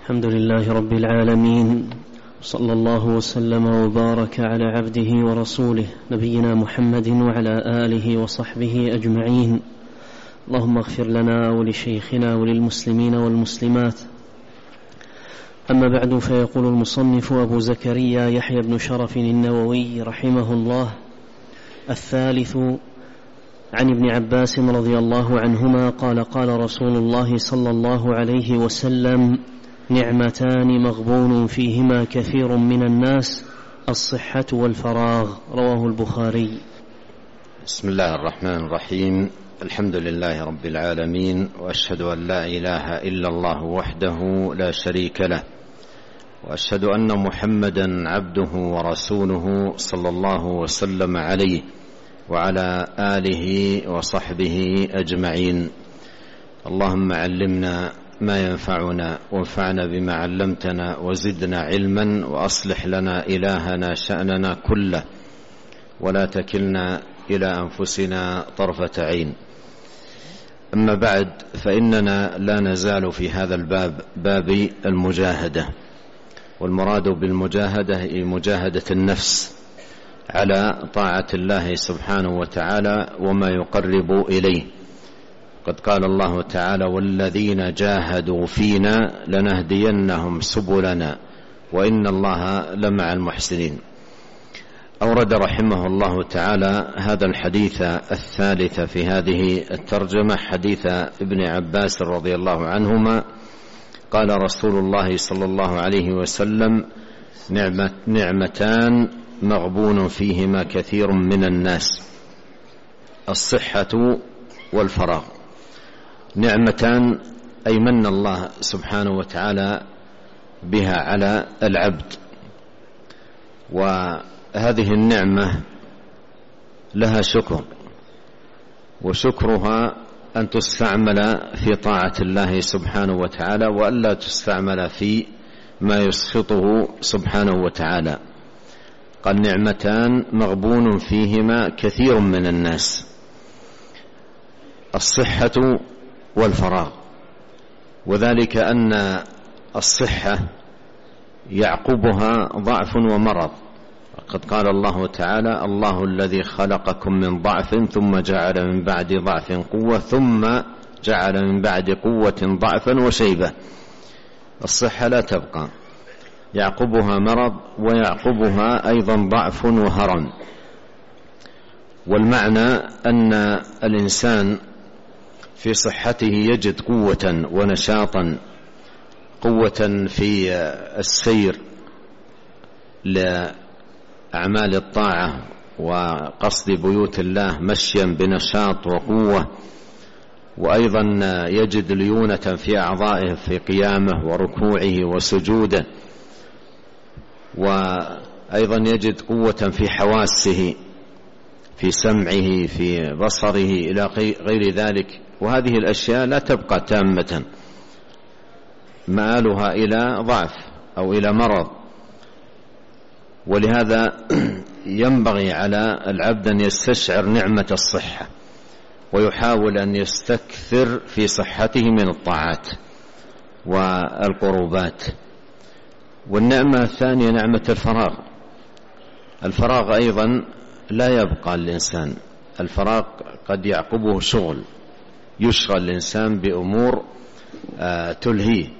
الحمد لله رب العالمين، صلى الله وسلم وبارك على عبده ورسوله نبينا محمد وعلى آله وصحبه أجمعين. اللهم اغفر لنا ولشيخنا وللمسلمين والمسلمات. أما بعد، فيقول المصنف أبو زكريا يحيى بن شرف النووي رحمه الله: الثالث عن ابن عباس رضي الله عنهما قال: قال رسول الله صلى الله عليه وسلم: نعمتان مغبون فيهما كثير من الناس، الصحة والفراغ. رواه البخاري. بسم الله الرحمن الرحيم. الحمد لله رب العالمين، وأشهد أن لا إله إلا الله وحده لا شريك له، وأشهد أن محمدا عبده ورسوله صلى الله وسلم عليه وعلى آله وصحبه أجمعين. اللهم علمنا ما ينفعنا وانفعنا بما علمتنا وزدنا علما، وأصلح لنا إلهنا شأننا كله، ولا تكلنا إلى أنفسنا طرفة عين. أما بعد، فإننا لا نزال في هذا الباب، باب المجاهدة، والمراد بالمجاهدة هي مجاهدة النفس على طاعة الله سبحانه وتعالى وما يقرب إليه. قد قال الله تعالى: والذين جاهدوا فينا لنهدينهم سبلنا وإن الله لمع المحسنين. أورد رحمه الله تعالى هذا الحديث الثالث في هذه الترجمة، حديث ابن عباس رضي الله عنهما قال رسول الله صلى الله عليه وسلم: نعمتان مغبون فيهما كثير من الناس، الصحة والفراغ. نعمتان أي من الله سبحانه وتعالى بها على العبد، وهذه النعمة لها شكر، وشكرها أن تستعمل في طاعة الله سبحانه وتعالى، وألا تستعمل في ما يسخطه سبحانه وتعالى. قال: نعمتان مغبون فيهما كثير من الناس، الصحة والفراغ. وذلك أن الصحة يعقبها ضعف ومرض. قد قال الله تعالى: الله الذي خلقكم من ضعف ثم جعل من بعد ضعف قوة ثم جعل من بعد قوة ضعفا وشيبة. الصحة لا تبقى، يعقبها مرض ويعقبها أيضا ضعف وهرم. والمعنى أن الإنسان في صحته يجد قوة ونشاطا، قوة في السير لأعمال الطاعة وقصد بيوت الله مشيا بنشاط وقوة، وأيضا يجد ليونة في أعضائه في قيامه وركوعه وسجوده، وأيضا يجد قوة في حواسه، في سمعه، في بصره، إلى غير ذلك. وهذه الأشياء لا تبقى تامة، مآلها إلى ضعف أو إلى مرض. ولهذا ينبغي على العبد أن يستشعر نعمة الصحة، ويحاول أن يستكثر في صحته من الطاعات والقربات. والنعمة الثانية نعمة الفراغ. الفراغ أيضا لا يبقى الإنسان، الفراغ قد يعقبه شغل، يشغل الإنسان بأمور تلهيه.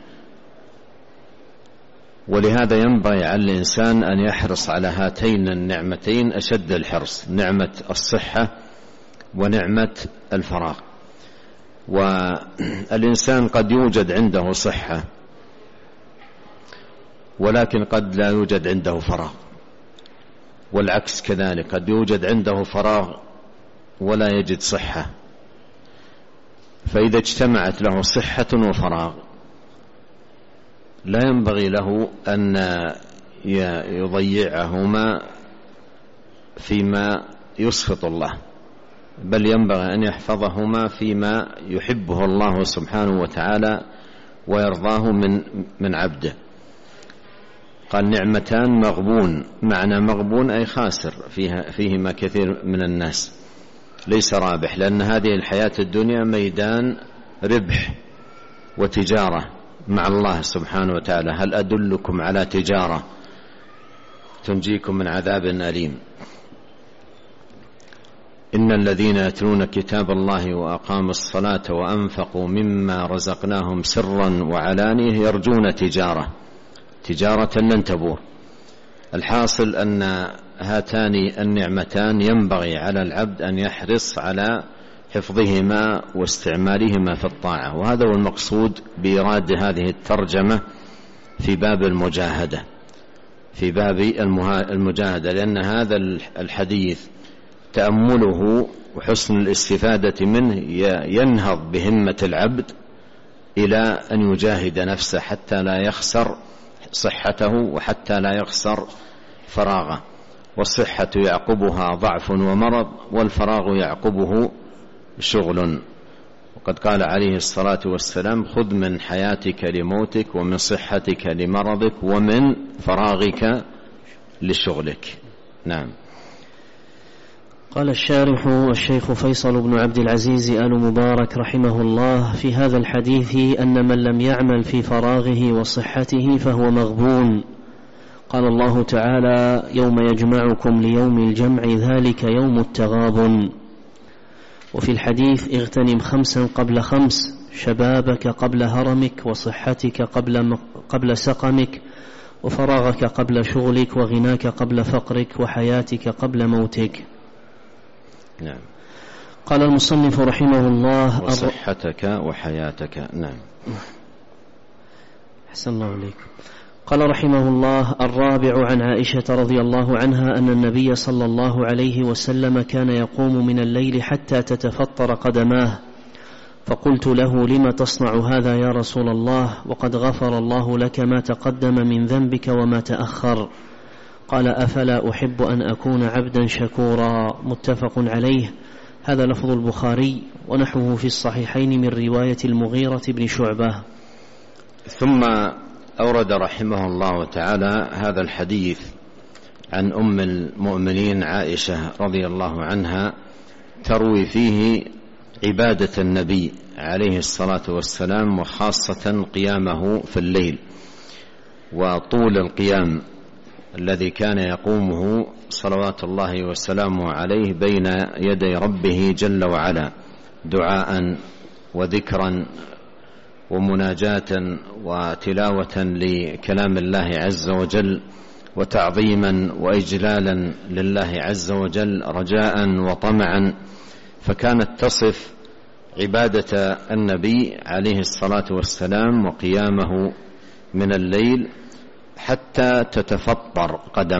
ولهذا ينبغي على الإنسان أن يحرص على هاتين النعمتين أشد الحرص، نعمة الصحة ونعمة الفراغ. والإنسان قد يوجد عنده صحة، ولكن قد لا يوجد عنده فراغ، والعكس كذلك، قد يوجد عنده فراغ ولا يجد صحة. فإذا اجتمعت له صحة وفراغ لا ينبغي له أن يضيعهما فيما يسخط الله، بل ينبغي أن يحفظهما فيما يحبه الله سبحانه وتعالى ويرضاه من عبده. قال: نعمتان مغبون. معنى مغبون أي خاسر، فيهما كثير من الناس، ليس رابح، لأن هذه الحياة الدنيا ميدان ربح وتجارة، مع الله سبحانه وتعالى: هل أدلكم على تجارة تنجيكم من عذاب أليم؟ إن الذين يتلون كتاب الله وأقاموا الصلاة وأنفقوا مما رزقناهم سرا وعلانية يرجون تجارة لن تبور. الحاصل أن هاتان النعمتان ينبغي على العبد أن يحرص على حفظهما واستعمالهما في الطاعة، وهذا هو المقصود بإيراد هذه الترجمة في باب المجاهدة، لأن هذا الحديث تأمله وحسن الاستفادة منه ينهض بهمة العبد إلى أن يجاهد نفسه حتى لا يخسر صحته وحتى لا يخسر فراغه، والصحة يعقبها ضعف ومرض، والفراغ يعقبه شغل. وقد قال عليه الصلاة والسلام: خذ من حياتك لموتك، ومن صحتك لمرضك، ومن فراغك لشغلك. نعم. قال الشارح الشيخ فيصل بن عبد العزيز آل مبارك رحمه الله: في هذا الحديث أن من لم يعمل في فراغه وصحته فهو مغبون. قال الله تعالى: يوم يجمعكم ليوم الجمع ذلك يوم التغابن. وفي الحديث: اغتنم 5 قبل 5، شبابك قبل هرمك، وصحتك قبل سقمك، وفراغك قبل شغلك، وغناك قبل فقرك، وحياتك قبل موتك. نعم. قال المصنف رحمه الله: وصحتك وحياتك. نعم. أحسن الله عليك. قال رحمه الله: الرابع عن عائشة رضي الله عنها أن النبي صلى الله عليه وسلم كان يقوم من الليل حتى تتفطر قدماه، فقلت له: لم تصنع هذا يا رسول الله، وقد غفر الله لك ما تقدم من ذنبك وما تأخر؟ قال: أفلا أحب أن أكون عبدا شكورا. متفق عليه. هذا لفظ البخاري، ونحوه في الصحيحين من رواية المغيرة بن شعبة. ثم أورد رحمه الله تعالى هذا الحديث عن أم المؤمنين عائشة رضي الله عنها، تروي فيه عبادة النبي عليه الصلاة والسلام، وخاصة قيامه في الليل، وطول القيام الذي كان يقومه صلوات الله وسلامه عليه بين يدي ربه جل وعلا، دعاء وذكرا ومناجاة وتلاوة لكلام الله عز وجل، وتعظيما وإجلالا لله عز وجل، رجاء وطمعا. فكانت تصف عبادة النبي عليه الصلاة والسلام وقيامه من الليل حتى تتفطر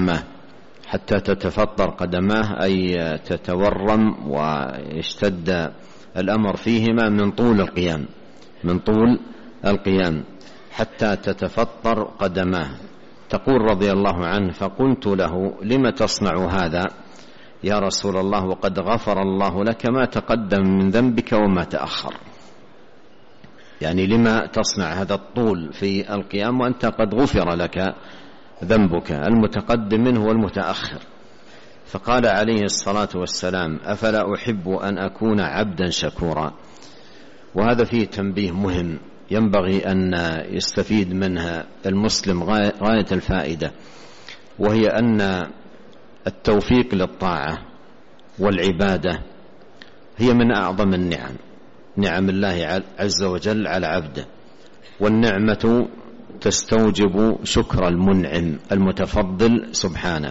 قدماه، أي تتورم ويشتد الأمر فيهما من طول القيام حتى تتفطر قدماه. تقول رضي الله عنه: فقلت له: لم تصنع هذا يا رسول الله، وقد غفر الله لك ما تقدم من ذنبك وما تأخر؟ يعني لما تصنع هذا الطول في القيام وأنت قد غفر لك ذنبك المتقدم منه والمتأخر؟ فقال عليه الصلاة والسلام: أفلا أحب أن أكون عبدا شكورا. وهذا فيه تنبيه مهم ينبغي أن يستفيد منها المسلم غاية الفائدة، وهي أن التوفيق للطاعة والعبادة هي من أعظم نعم الله عز وجل على عبده، والنعمة تستوجب شكر المنعم المتفضل سبحانه،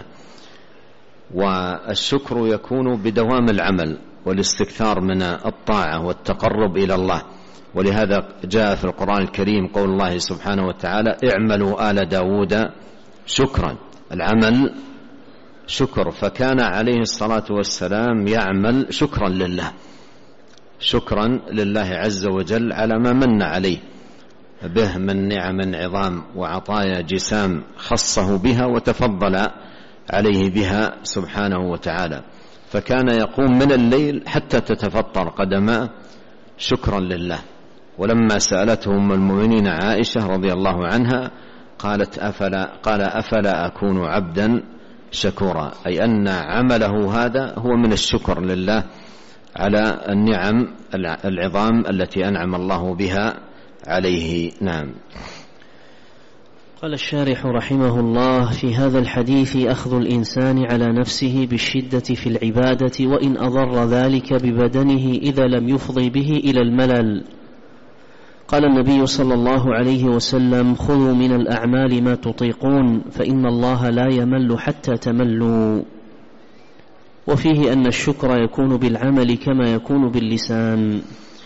والشكر يكون بدوام العمل والاستكثار من الطاعة والتقرب إلى الله. ولهذا جاء في القرآن الكريم قول الله سبحانه وتعالى: اعملوا آل داود شكرا. العمل شكر، فكان عليه الصلاة والسلام يعمل شكرا لله عز وجل على ما من عليه به من نعم عظام وعطايا جسام خصه بها وتفضل عليه بها سبحانه وتعالى. فكان يقوم من الليل حتى تتفطر قدماه شكرا لله. ولما سألته أم المؤمنين عائشة رضي الله عنها قال: أفلا أكون عبدا شكورا، أي أن عمله هذا هو من الشكر لله على النعم العظام التي أنعم الله بها عليه. نعم. قال الشارح رحمه الله: في هذا الحديث أخذ الإنسان على نفسه بالشدة في العبادة وإن أضر ذلك ببدنه إذا لم يفضي به إلى الملل. قال النبي صلى الله عليه وسلم: خذوا من الأعمال ما تطيقون فإن الله لا يمل حتى تملوا. وفيه أن الشكر يكون بالعمل كما يكون باللسان.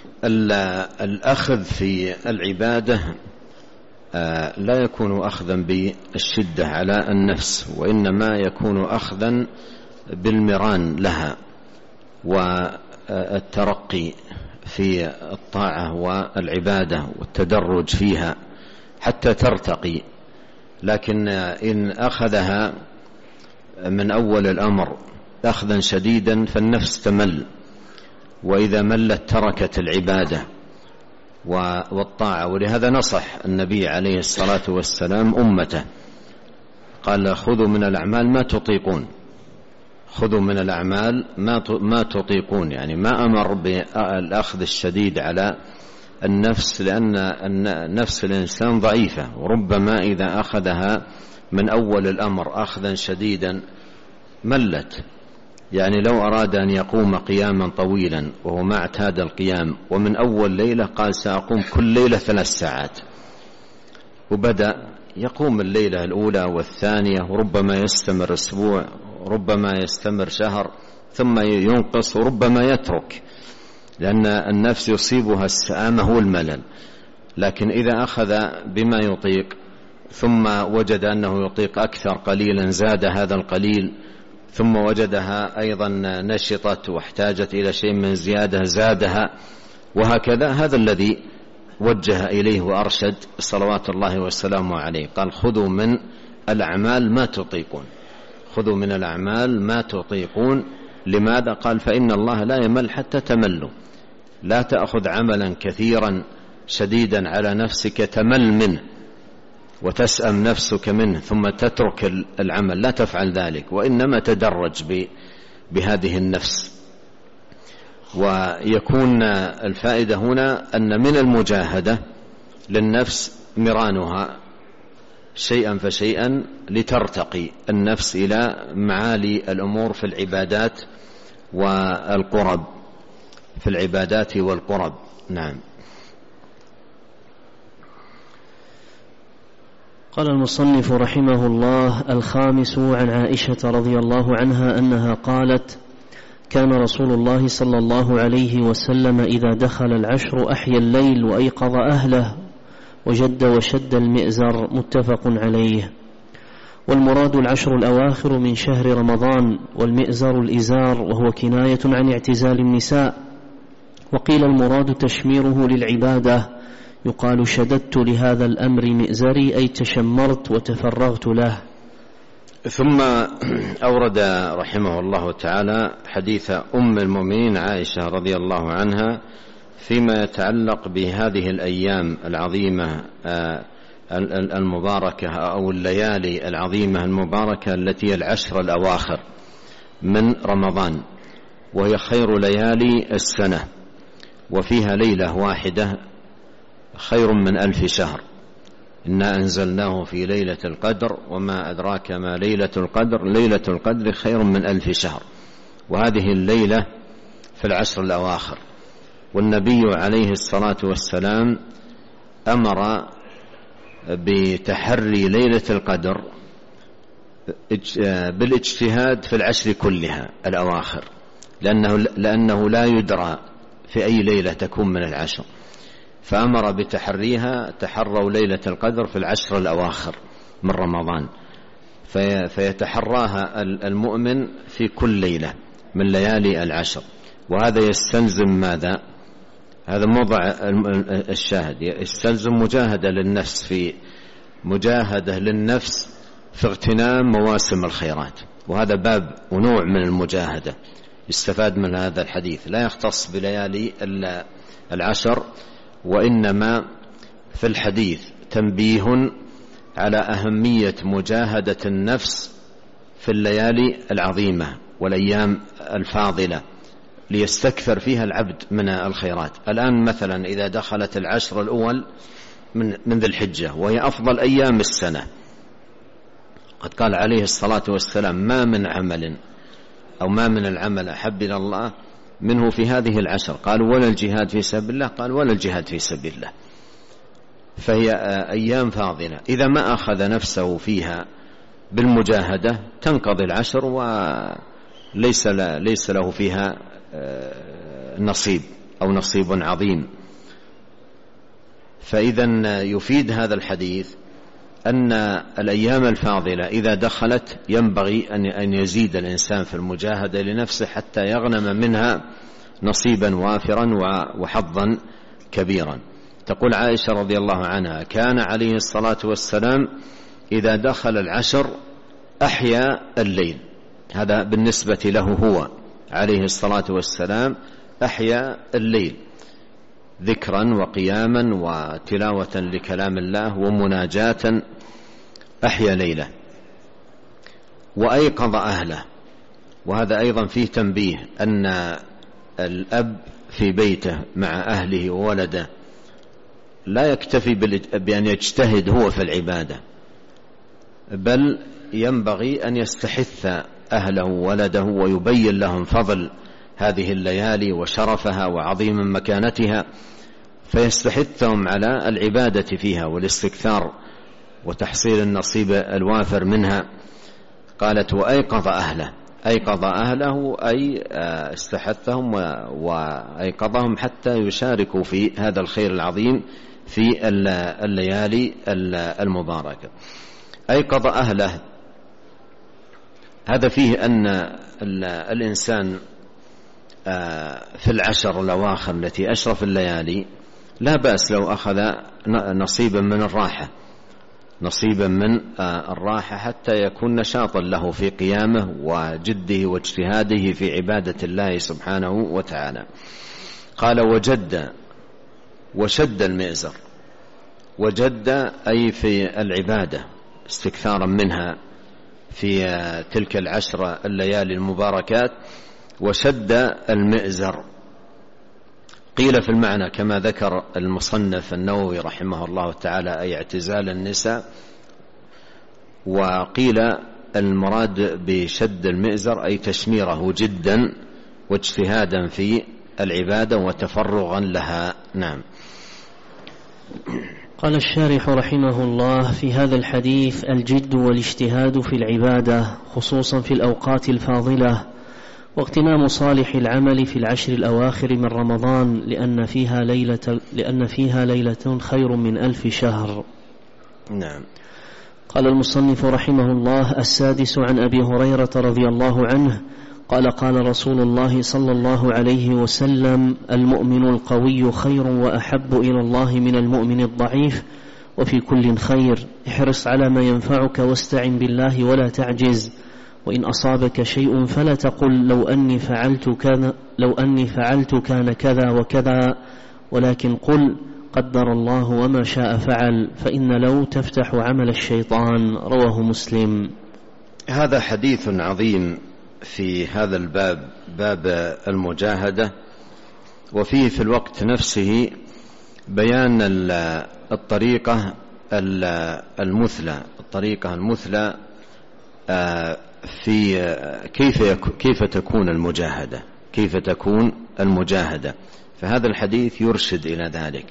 الأخذ في العبادة لا يكون أخذا بالشدة على النفس، وإنما يكون أخذا بالمران لها والترقي في الطاعة والعبادة والتدرج فيها حتى ترتقي. لكن إن أخذها من أول الأمر أخذا شديدا فالنفس تمل، وإذا ملت تركت العبادة والطاعة. ولهذا نصح النبي عليه الصلاة والسلام أمته، قال: خذوا من الأعمال ما تطيقون. خذوا من الأعمال ما تطيقون، يعني ما أمر بالأخذ الشديد على النفس، لأن نفس الإنسان ضعيفة، وربما إذا أخذها من أول الأمر أخذا شديدا ملت. يعني لو أراد أن يقوم قياما طويلا وهو ما اعتاد القيام، ومن أول ليلة قال سأقوم كل ليلة 3 ساعات، وبدأ يقوم الليلة الأولى والثانية، وربما يستمر أسبوع، ربما يستمر شهر، ثم ينقص، وربما يترك، لأن النفس يصيبها السآمة والملل. لكن إذا أخذ بما يطيق ثم وجد أنه يطيق أكثر قليلا زاد هذا القليل، ثم وجدها أيضا نشطت واحتاجت إلى شيء من زيادة زادها، وهكذا. هذا الذي وجه إليه وأرشد صلوات الله وسلامه عليه. قال: خذوا من الأعمال ما تطيقون. خذوا من الأعمال ما تطيقون. لماذا؟ قال: فإن الله لا يمل حتى تملوا. لا تأخذ عملا كثيرا شديدا على نفسك تمل منه وتسأم نفسك منه ثم تترك العمل، لا تفعل ذلك، وإنما تدرج بهذه النفس. ويكون الفائدة هنا أن من المجاهدة للنفس مرانها شيئا فشيئا لترتقي النفس إلى معالي الأمور في العبادات والقرب، في العبادات والقرب. نعم. قال المصنف رحمه الله: الخامس عن عائشة رضي الله عنها أنها قالت: كان رسول الله صلى الله عليه وسلم إذا دخل العشر أحيا الليل وأيقظ أهله وجد وشد المئزر. متفق عليه. والمراد العشر الأواخر من شهر رمضان، والمئزر الإزار، وهو كناية عن اعتزال النساء. وقيل المراد تشميره للعبادة، يقال: شددت لهذا الأمر مئزري، أي تشمرت وتفرغت له. ثم أورد رحمه الله تعالى حديث أم المؤمنين عائشة رضي الله عنها فيما يتعلق بهذه الأيام العظيمة المباركة، أو الليالي العظيمة المباركة التي العشر الأواخر من رمضان، وهي خير ليالي السنة، وفيها ليلة واحدة خير من 1000 شهر. إنا أنزلناه في ليلة القدر، وما أدراك ما ليلة القدر، ليلة القدر خير من 1000 شهر. وهذه الليلة في العشر الأواخر. والنبي عليه الصلاة والسلام أمر بتحري ليلة القدر بالاجتهاد في العشر كلها الأواخر، لأنه لا يدرى في أي ليلة تكون من العشر، فأمر بتحريها. تحروا ليلة القدر في العشر الأواخر من رمضان، فيتحراها المؤمن في كل ليلة من ليالي العشر. وهذا يستلزم ماذا؟ هذا موضع الشاهد، يستلزم مجاهدة للنفس، في مجاهدة للنفس في اغتنام مواسم الخيرات. وهذا باب ونوع من المجاهدة يستفاد من هذا الحديث، لا يختص بليالي العشر، وإنما في الحديث تنبيه على أهمية مجاهدة النفس في الليالي العظيمة والأيام الفاضلة ليستكثر فيها العبد من الخيرات. الآن مثلا إذا دخلت العشر الأول من ذي الحجة وهي أفضل أيام السنة، قد قال عليه الصلاة والسلام: ما من عمل أو ما من العمل أحب إلى الله منه في هذه العشر. قالوا: ولا الجهاد في سبيل الله؟ قال: ولا الجهاد في سبيل الله. فهي أيام فاضلة، إذا ما أخذ نفسه فيها بالمجاهدة تنقضي العشر وليس له فيها نصيب أو نصيب عظيم. فإذا يفيد هذا الحديث أن الأيام الفاضلة إذا دخلت ينبغي أن يزيد الإنسان في المجاهدة لنفسه حتى يغنم منها نصيبا وافرا وحظا كبيرا. تقول عائشة رضي الله عنها: كان عليه الصلاة والسلام إذا دخل العشر أحيا الليل. هذا بالنسبة له هو عليه الصلاة والسلام، أحيا الليل ذكرا وقياما وتلاوة لكلام الله ومناجاة، أحيا ليلة وأيقظ أهله. وهذا أيضا فيه تنبيه أن الأب في بيته مع أهله وولده لا يكتفي بأن يجتهد هو في العبادة، بل ينبغي أن يستحث أهله وولده ويبين لهم فضل هذه الليالي وشرفها وعظيم مكانتها، فيستحثهم على العبادة فيها والاستكثار وتحصيل النصيب الوافر منها. قالت: وأيقظ أهله. أيقظ أهله أي استحثهم وأيقظهم حتى يشاركوا في هذا الخير العظيم في الليالي المباركة. أيقظ أهله، هذا فيه أن الإنسان في العشر الأواخر التي أشرف الليالي لا بأس لو أخذ نصيبا من الراحة، نصيبا من الراحة حتى يكون نشاطا له في قيامه وجده واجتهاده في عبادة الله سبحانه وتعالى. قال: وشد المئزر. وجد أي في العبادة استكثارا منها في تلك العشر الليالي المباركات. وشد المئزر قيل في المعنى كما ذكر المصنف النووي رحمه الله تعالى أي اعتزال النساء، وقيل المراد بشد المئزر أي تشميره جدا واجتهادا في العبادة وتفرغا لها. نعم. قال الشارح رحمه الله: في هذا الحديث الجد والاجتهاد في العبادة خصوصا في الأوقات الفاضلة، واغتنام صالح العمل في العشر الأواخر من رمضان، لأن فيها ليلة خير من 1000 شهر. نعم. قال المصنف رحمه الله: السادس عن أبي هريرة رضي الله عنه قال: قال رسول الله صلى الله عليه وسلم: المؤمن القوي خير وأحب إلى الله من المؤمن الضعيف، وفي كل خير، احرص على ما ينفعك واستعن بالله ولا تعجز، وإن أصابك شيء فلا تقل لو أني فعلت كان كذا وكذا، ولكن قل قدر الله وما شاء فعل، فإن لو تفتح عمل الشيطان. رواه مسلم. هذا حديث عظيم في هذا الباب، باب المجاهدة، وفيه في الوقت نفسه بيان الطريقة المثلى في كيف تكون المجاهدة. فهذا الحديث يرشد إلى ذلك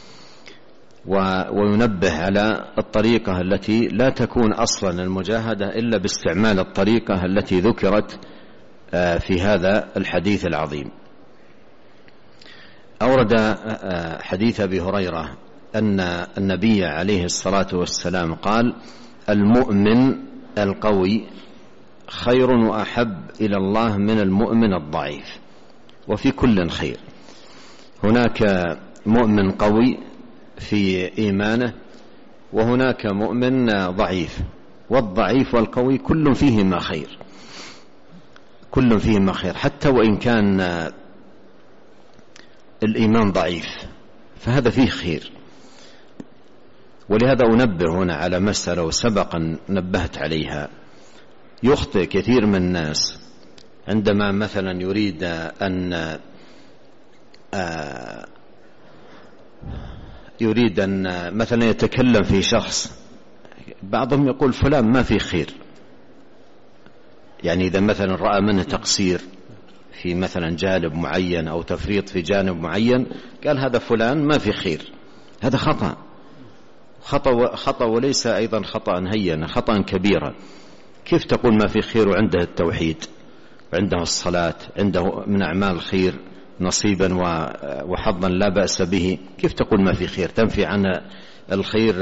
وينبه على الطريقة التي لا تكون أصلا المجاهدة إلا باستعمال الطريقة التي ذكرت في هذا الحديث العظيم. أورد حديث أبي هريرة أن النبي عليه الصلاة والسلام قال: المؤمن القوي خير وأحب إلى الله من المؤمن الضعيف، وفي كل خير. هناك مؤمن قوي في إيمانه، وهناك مؤمن ضعيف، والضعيف والقوي كل فيهما خير، كل فيهما خير، حتى وإن كان الإيمان ضعيف فهذا فيه خير. ولهذا أنبه هنا على مسألة سبقا نبهت عليها. يخطئ كثير من الناس عندما مثلا يريد أن مثلا يتكلم في شخص، بعضهم يقول فلان ما في خير، يعني إذا مثلا رأى منه تقصير في مثلا جانب معين أو تفريط في جانب معين قال هذا فلان ما في خير. هذا خطأ وليس أيضا خطأ هينا، خطأ كبيرا. كيف تقول ما في خير وعنده التوحيد وعنده الصلاة، عنده من أعمال الخير نصيبا وحظا لا بأس به؟ كيف تقول ما في خير؟ تنفي عن الخير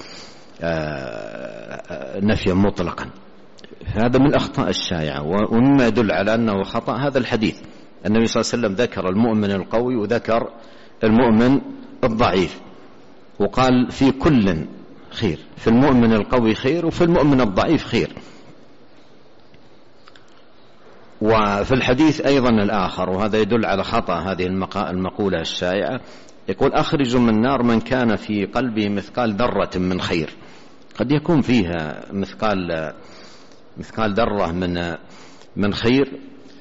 نفيا مطلقا. هذا من الأخطاء الشائعة، ومما يدل على أنه خطأ هذا الحديث. النبي صلى الله عليه وسلم ذكر المؤمن القوي وذكر المؤمن الضعيف، وقال في كل خير، في المؤمن القوي خير وفي المؤمن الضعيف خير. وفي الحديث أيضا الآخر، وهذا يدل على خطأ هذه المقولة الشائعة، يقول أخرج من النار من كان في قلبه مثقال ذرة من خير. قد يكون فيها مثقال ذرة من خير،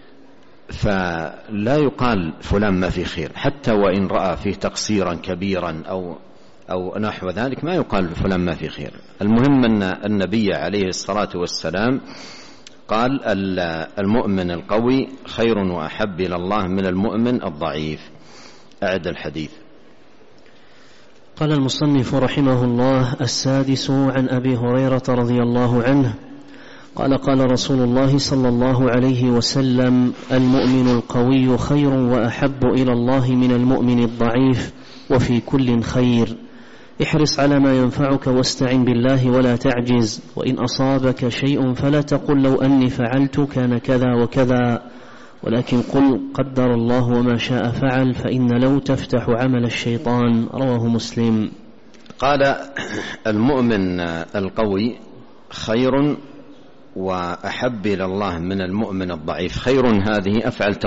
فلا يقال فلان ما في خير، حتى وإن رأى فيه تقصيرا كبيرا أو نحو ذلك ما يقال فلان ما في خير. المهم أن النبي عليه الصلاة والسلام قال المؤمن القوي خير وأحب إلى الله من المؤمن الضعيف. أعد الحديث. قال المصنف رحمه الله: السادس عن أبي هريرة رضي الله عنه قال: قال رسول الله صلى الله عليه وسلم: المؤمن القوي خير وأحب إلى الله من المؤمن الضعيف، وفي كل خير. احرص على ما ينفعك واستعن بالله ولا تعجز، وإن أصابك شيء فلا تقل لو أني فعلت كان كذا وكذا، ولكن قل قدر الله وما شاء فعل، فإن لو تفتح عمل الشيطان. رواه مسلم. قال المؤمن القوي خير وأحب إلى الله من المؤمن الضعيف. خير هذه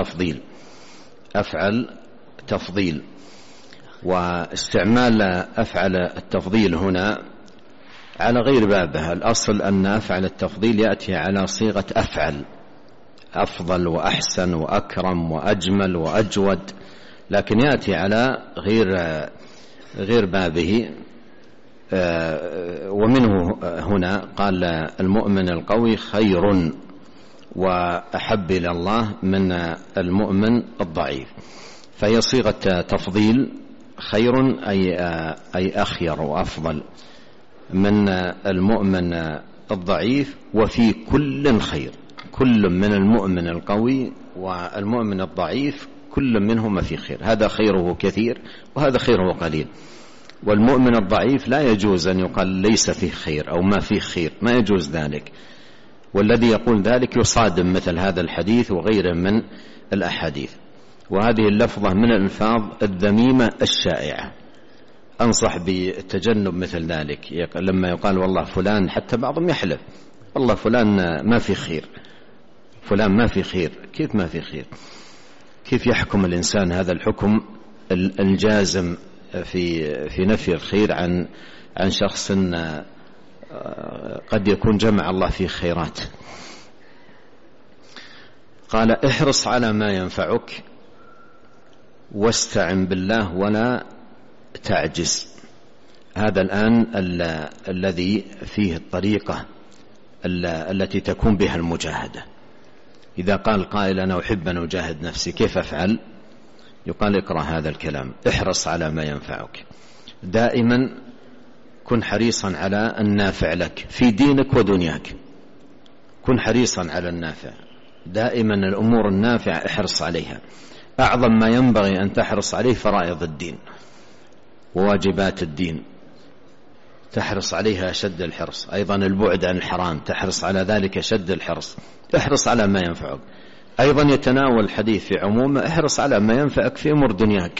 أفعل تفضيل، واستعمال أفعل التفضيل هنا على غير بابها. الأصل أن أفعل التفضيل يأتي على صيغة أفعل، أفضل وأحسن وأكرم وأجمل وأجود، لكن يأتي على غير بابه. ومنه هنا قال المؤمن القوي خير وأحب إلى الله من المؤمن الضعيف، فهي صيغة تفضيل. خير أي أخير وأفضل من المؤمن الضعيف، وفي كل خير. كل من المؤمن القوي والمؤمن الضعيف كل منهما في خير، هذا خيره كثير وهذا خيره قليل. والمؤمن الضعيف لا يجوز أن يقال ليس فيه خير أو ما فيه خير، ما يجوز ذلك. والذي يقول ذلك يصادم مثل هذا الحديث وغيره من الأحاديث. وهذه اللفظة من الألفاظ الذميمة الشائعة، أنصح بتجنب مثل ذلك. لما يقال والله فلان، حتى بعضهم يحلف والله فلان ما في خير، فلان ما في خير. كيف ما في خير؟ كيف يحكم الإنسان هذا الحكم الجازم في نفي الخير عن شخص قد يكون جمع الله فيه خيرات؟ قال احرص على ما ينفعك واستعن بالله ولا تعجز. هذا الآن الذي فيه الطريقة التي تكون بها المجاهدة. إذا قال قائل أنا أحب أن أجاهد نفسي، كيف أفعل؟ يقال اقرأ هذا الكلام: احرص على ما ينفعك. دائما كن حريصا على النافع لك في دينك ودنياك، كن حريصا على النافع دائما. الأمور النافعة احرص عليها. أعظم ما ينبغي أن تحرص عليه فرائض الدين وواجبات الدين، تحرص عليها أشد الحرص. أيضا البعد عن الحرام تحرص على ذلك أشد الحرص. احرص على ما ينفعك. أيضا يتناول الحديث في عمومه: احرص على ما ينفعك في أمور دنياك،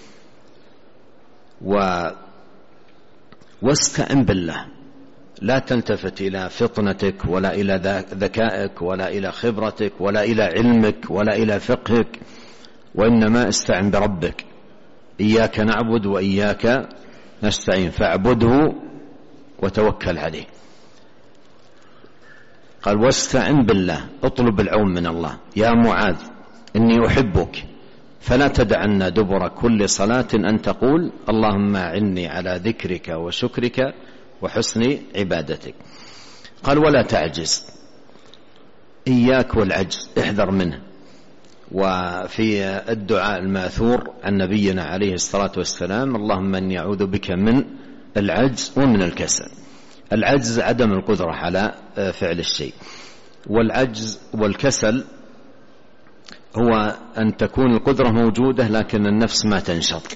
واستعن بالله. لا تلتفت إلى فطنتك ولا إلى ذكائك ولا إلى خبرتك ولا إلى علمك ولا إلى فقهك، وإنما استعن بربك. إياك نعبد وإياك نستعين، فاعبده وتوكل عليه. قال واستعن بالله، اطلب العون من الله. يا معاذ إني أحبك فلا تدعن دبر كل صلاة أن تقول اللهم أعني على ذكرك وشكرك وحسن عبادتك. قال ولا تعجز، إياك والعجز، احذر منه. وفي الدعاء الماثور عن نبينا عليه الصلاة والسلام اللهم أني أعوذ بك من العجز ومن الكسل. العجز عدم القدرة على فعل الشيء، والعجز والكسل هو أن تكون القدرة موجودة لكن النفس ما تنشط،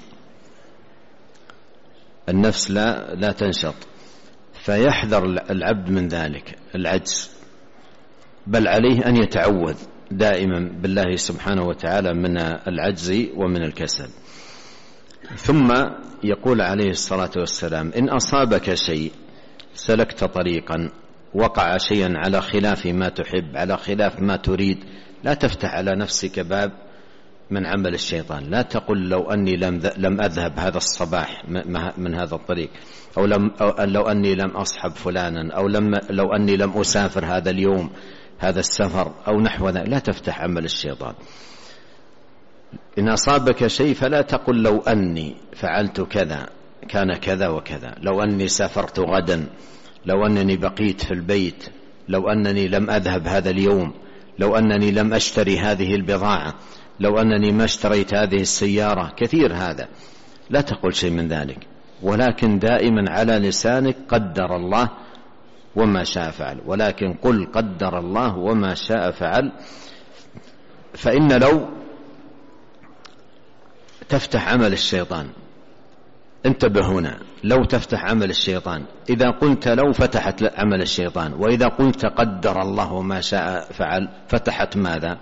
النفس لا تنشط، فيحذر العبد من ذلك العجز، بل عليه أن يتعوذ دائما بالله سبحانه وتعالى من العجز ومن الكسل. ثم يقول عليه الصلاة والسلام إن أصابك شيء سلكت طريقا وقع شيئا على خلاف ما تحب، على خلاف ما تريد، لا تفتح على نفسك باب من عمل الشيطان. لا تقل لو أني لم أذهب هذا الصباح من هذا الطريق، أو لو أني لم أصحب فلانا، أو لو أني لم أسافر هذا اليوم هذا السفر أو نحو ذلك. لا تفتح عمل الشيطان. إن أصابك شيء فلا تقل لو أني فعلت كذا كان كذا وكذا، لو أني سافرت غدا، لو أنني بقيت في البيت، لو أنني لم أذهب هذا اليوم، لو أنني لم أشتري هذه البضاعة، لو أنني ما اشتريت هذه السيارة. كثير هذا، لا تقل شيء من ذلك، ولكن دائما على لسانك قدر الله وما شاء فعل، ولكن قل قدر الله وما شاء فعل. فإن لو تفتح عمل الشيطان، انتبه هنا، لو تفتح عمل الشيطان. إذا قلت لو فتحت عمل الشيطان، وإذا قلت قدر الله وما شاء فعل فتحت ماذا؟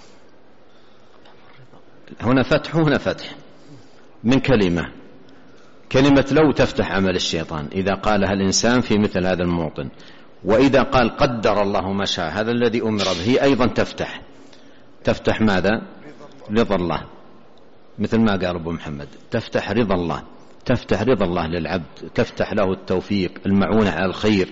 هنا فتح وهنا فتح من كلمة لو تفتح عمل الشيطان إذا قالها الإنسان في مثل هذا الموطن. وإذا قال قدر الله ما شاء، هذا الذي أمر به، أيضا تفتح ماذا؟ رضا الله، مثل ما قال أبو محمد، تفتح رضا الله، تفتح رضا الله للعبد، تفتح له التوفيق، المعونة على الخير،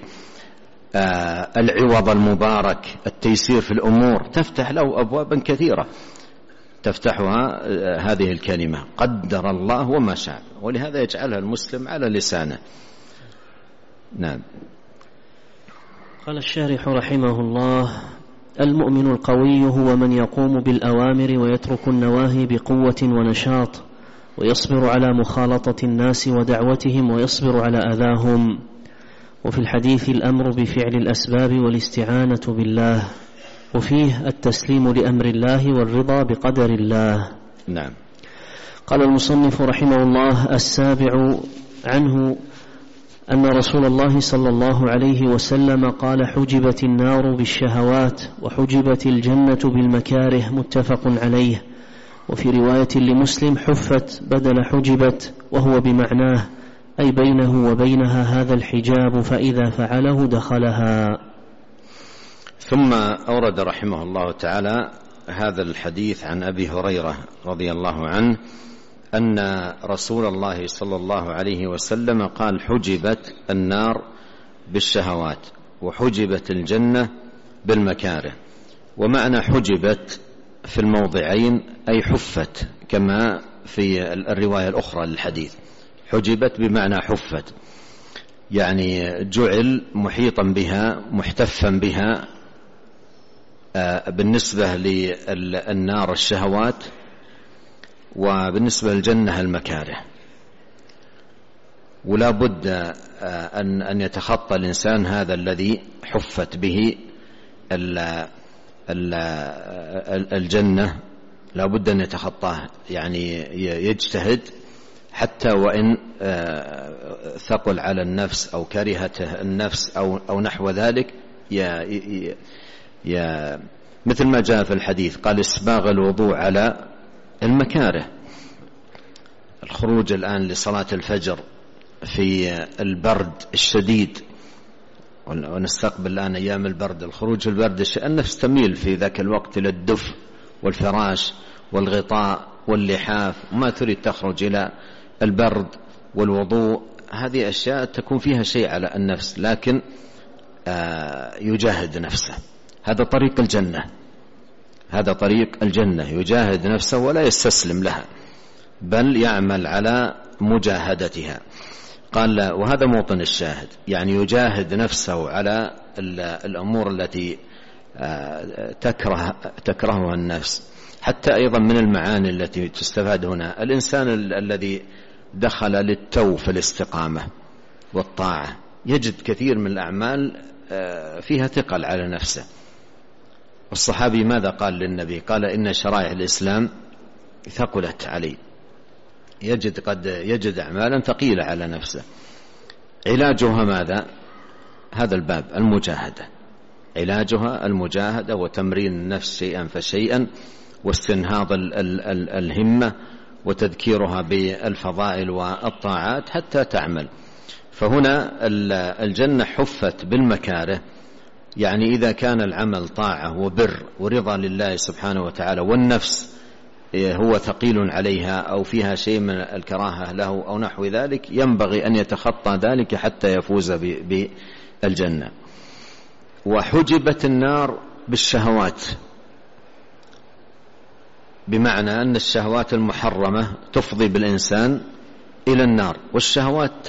العوض المبارك، التيسير في الأمور، تفتح له أبوابا كثيرة تفتحها هذه الكلمة قدر الله وما شاء، ولهذا يجعلها المسلم على لسانه. نعم. قال الشارح رحمه الله: المؤمن القوي هو من يقوم بالأوامر ويترك النواهي بقوة ونشاط، ويصبر على مخالطة الناس ودعوتهم، ويصبر على أذاهم. وفي الحديث الأمر بفعل الأسباب والاستعانة بالله، وفيه التسليم لأمر الله والرضا بقدر الله. نعم. قال المصنف رحمه الله: السابع عنه أن رسول الله صلى الله عليه وسلم قال: حجبت النار بالشهوات وحجبت الجنة بالمكاره، متفق عليه. وفي رواية لمسلم: حفت بدل حجبت، وهو بمعناه أي بينه وبينها هذا الحجاب، فإذا فعله دخلها. ثم أورد رحمه الله تعالى هذا الحديث عن أبي هريرة رضي الله عنه أن رسول الله صلى الله عليه وسلم قال: حجبت النار بالشهوات وحجبت الجنة بالمكاره. ومعنى حجبت في الموضعين أي حفت، كما في الرواية الأخرى للحديث، حجبت بمعنى حفت، يعني جعل محيطا بها محتفا بها بالنسبة للنار الشهوات، وبالنسبة للجنة المكاره. ولا بد أن يتخطى الإنسان هذا الذي حفت به الجنة، لا بد أن يتخطاه، يعني يجتهد حتى وإن ثقل على النفس أو كرهته النفس أو نحو ذلك، مثل ما جاء في الحديث قال: إسباغ الوضوء على المكاره. الخروج الآن لصلاة الفجر في البرد الشديد، ونستقبل الآن أيام البرد، الخروج البرد النفس تميل في ذاك الوقت إلى الدفء والفراش والغطاء واللحاف، وما تريد تخرج إلى البرد والوضوء. هذه أشياء تكون فيها شيء على النفس، لكن يجاهد نفسه. هذا طريق الجنة، هذا طريق الجنة، يجاهد نفسه ولا يستسلم لها بل يعمل على مجاهدتها. قال وهذا موطن الشاهد، يعني يجاهد نفسه على الأمور التي تكرهها النفس. حتى أيضا من المعاني التي تستفاد هنا، الإنسان الذي دخل للتو في الاستقامة والطاعة يجد كثير من الأعمال فيها ثقل على نفسه. الصحابي ماذا قال للنبي؟ قال إن شرائع الإسلام ثقلت علي، قد يجد أعمالا ثقيلة على نفسه. علاجها ماذا؟ هذا الباب، المجاهدة. علاجها المجاهدة وتمرين النفس شيئا فشيئا، واستنهاض الهمة وتذكيرها بالفضائل والطاعات حتى تعمل. فهنا الجنة حفت بالمكاره، يعني إذا كان العمل طاعة وبر ورضا لله سبحانه وتعالى والنفس هو ثقيل عليها أو فيها شيء من الكراهة له أو نحو ذلك، ينبغي أن يتخطى ذلك حتى يفوز بالجنة. وحجبت النار بالشهوات، بمعنى أن الشهوات المحرمة تفضي بالإنسان إلى النار، والشهوات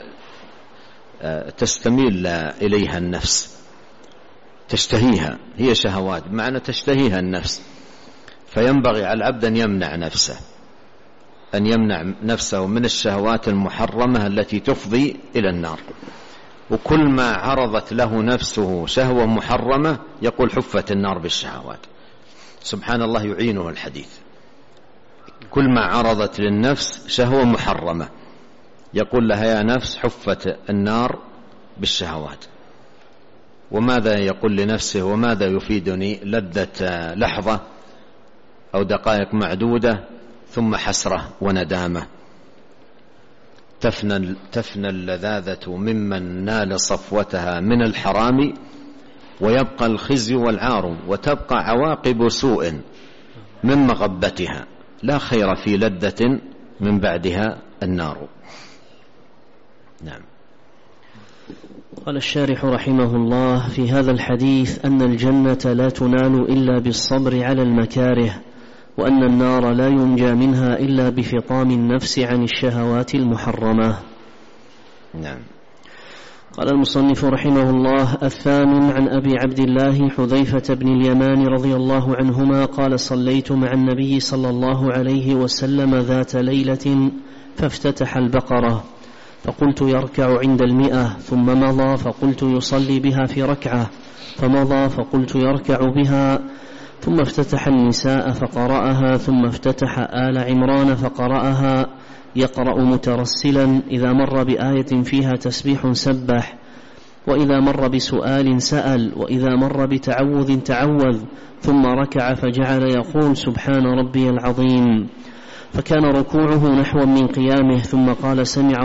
تستميل إليها النفس، تشتهيها، هي شهوات بمعنى تشتهيها النفس. فينبغي على العبد أن يمنع نفسه من الشهوات المحرمة التي تفضي إلى النار. وكل ما عرضت له نفسه شهوة محرمة يقول حفت النار بالشهوات. سبحان الله، يعينه الحديث. كل ما عرضت للنفس شهوة محرمة يقول لها يا نفس حفت النار بالشهوات. وماذا يقول لنفسه؟ وماذا يفيدني لذة لحظة أو دقائق معدودة ثم حسرة وندامة. تفنى اللذاذة ممن نال صفوتها من الحرام، ويبقى الخزي والعار، وتبقى عواقب سوء من مغبتها، لا خير في لذة من بعدها النار. نعم. قال الشارح رحمه الله في هذا الحديث أن الجنة لا تنال إلا بالصبر على المكاره، وأن النار لا ينجى منها إلا بفطام النفس عن الشهوات المحرمة. نعم. قال المصنف رحمه الله: الثامن عن أبي عبد الله حذيفة بن اليمان رضي الله عنهما قال: صليت مع النبي صلى الله عليه وسلم ذات ليلة فافتتح البقرة، فقلت يركع عند 100، ثم مضى فقلت يصلي بها في ركعة، فمضى فقلت يركع بها، ثم افتتح النساء فقرأها، ثم افتتح آل عمران فقرأها، يقرأ مترسلا، إذا مر بآية فيها تسبيح سبح، وإذا مر بسؤال سأل، وإذا مر بتعوذ تعوذ، ثم ركع فجعل يقول سبحان ربي العظيم، فكان ركوعه نحو من قيامه، ثم قال سمع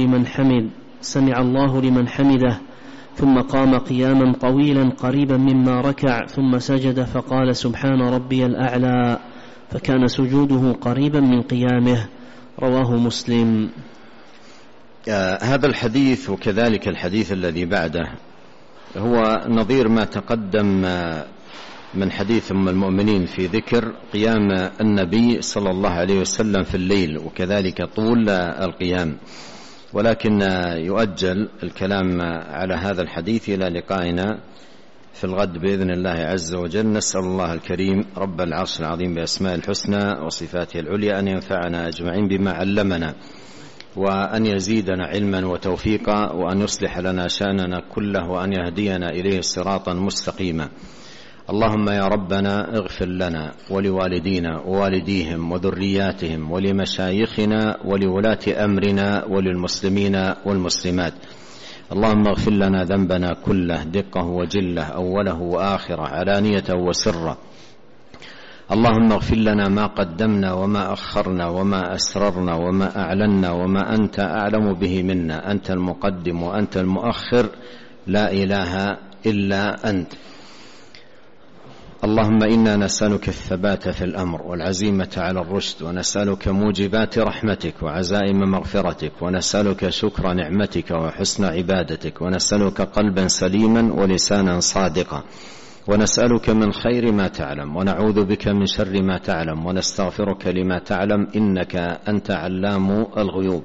الله لمن حمده، ثم قام قياما طويلا قريبا مما ركع، ثم سجد فقال سبحان ربي الأعلى، فكان سجوده قريبا من قيامه. رواه مسلم. هذا الحديث وكذلك الحديث الذي بعده هو نظير ما تقدم من حديث أم المؤمنين في ذكر قيام النبي صلى الله عليه وسلم في الليل، وكذلك طول القيام، ولكن يؤجل الكلام على هذا الحديث إلى لقائنا في الغد بإذن الله عز وجل. نسأل الله الكريم رب العرش العظيم بأسماء الحسنى وصفاته العليا أن ينفعنا أجمعين بما علمنا، وأن يزيدنا علما وتوفيقا، وأن يصلح لنا شأننا كله، وأن يهدينا إليه صراطا مستقيما. اللهم يا ربنا اغفر لنا ولوالدينا ووالديهم وذرياتهم ولمشايخنا ولولاة أمرنا وللمسلمين والمسلمات. اللهم اغفر لنا ذنبنا كله، دقه وجله، أوله وآخره، علانيته وسره. اللهم اغفر لنا ما قدمنا وما أخرنا وما أسررنا وما أعلنا وما أنت أعلم به منا، أنت المقدم وأنت المؤخر، لا إله إلا أنت. اللهم إنا نسألك الثبات في الأمر والعزيمة على الرشد، ونسألك موجبات رحمتك وعزائم مغفرتك، ونسألك شكر نعمتك وحسن عبادتك، ونسألك قلبا سليما ولسانا صادقا، ونسألك من خير ما تعلم، ونعوذ بك من شر ما تعلم، ونستغفرك لما تعلم، إنك أنت علام الغيوب.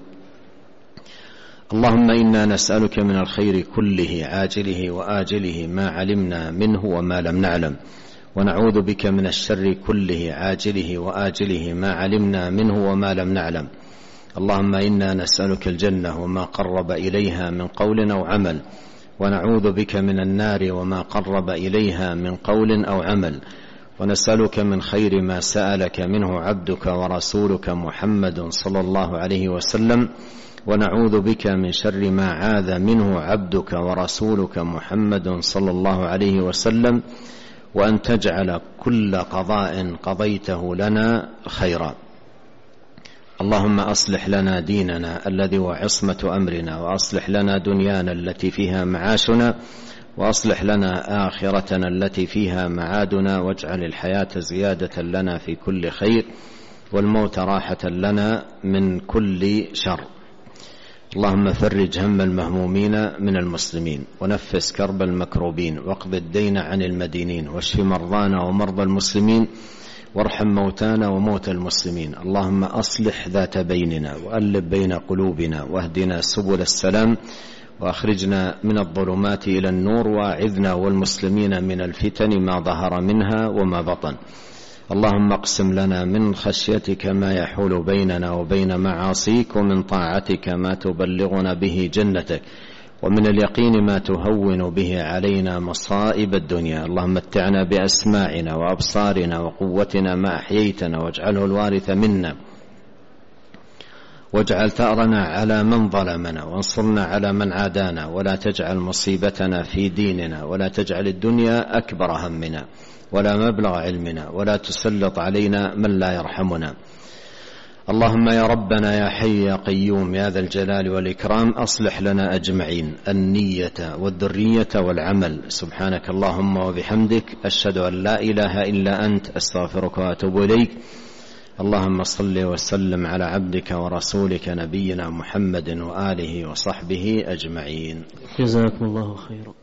اللهم إنا نسألك من الخير كله عاجله وآجله ما علمنا منه وما لم نعلم، ونعوذ بك من الشر كله عاجله وآجله ما علمنا منه وما لم نعلم. اللهم إنا نسألك الجنة وما قرب إليها من قول أو عمل، ونعوذ بك من النار وما قرب إليها من قول أو عمل، ونسألك من خير ما سألك منه عبدك ورسولك محمد صلى الله عليه وسلم، ونعوذ بك من شر ما عاذ منه عبدك ورسولك محمد صلى الله عليه وسلم، وأن تجعل كل قضاء قضيته لنا خيرا. اللهم أصلح لنا ديننا الذي هو عصمة أمرنا، وأصلح لنا دنيانا التي فيها معاشنا، وأصلح لنا آخرتنا التي فيها معادنا، واجعل الحياة زيادة لنا في كل خير، والموت راحة لنا من كل شر. اللهم فرج هم المهمومين من المسلمين، ونفس كرب المكروبين، واقض الدين عن المدينين، واشف مرضانا ومرضى المسلمين، وارحم موتانا وموتى المسلمين. اللهم أصلح ذات بيننا، وألف بين قلوبنا، واهدنا سبل السلام، وأخرجنا من الظلمات إلى النور، وأعذنا والمسلمين من الفتن ما ظهر منها وما بطن. اللهم اقسم لنا من خشيتك ما يحول بيننا وبين معاصيك، ومن طاعتك ما تبلغنا به جنتك، ومن اليقين ما تهون به علينا مصائب الدنيا. اللهم متعنا بأسماعنا وأبصارنا وقوتنا ما أحييتنا، واجعله الوارث منا، واجعل ثأرنا على من ظلمنا، وانصرنا على من عادانا، ولا تجعل مصيبتنا في ديننا، ولا تجعل الدنيا أكبر همنا ولا مبلغ علمنا، ولا تسلط علينا من لا يرحمنا. اللهم يا ربنا يا حي يا قيوم يا ذا الجلال والإكرام، أصلح لنا أجمعين النية والذرية والعمل. سبحانك اللهم وبحمدك، أشهد أن لا إله إلا أنت، أستغفرك وأتوب إليك. اللهم صل وسلم على عبدك ورسولك نبينا محمد وآله وصحبه أجمعين. جزاكم الله خيرا.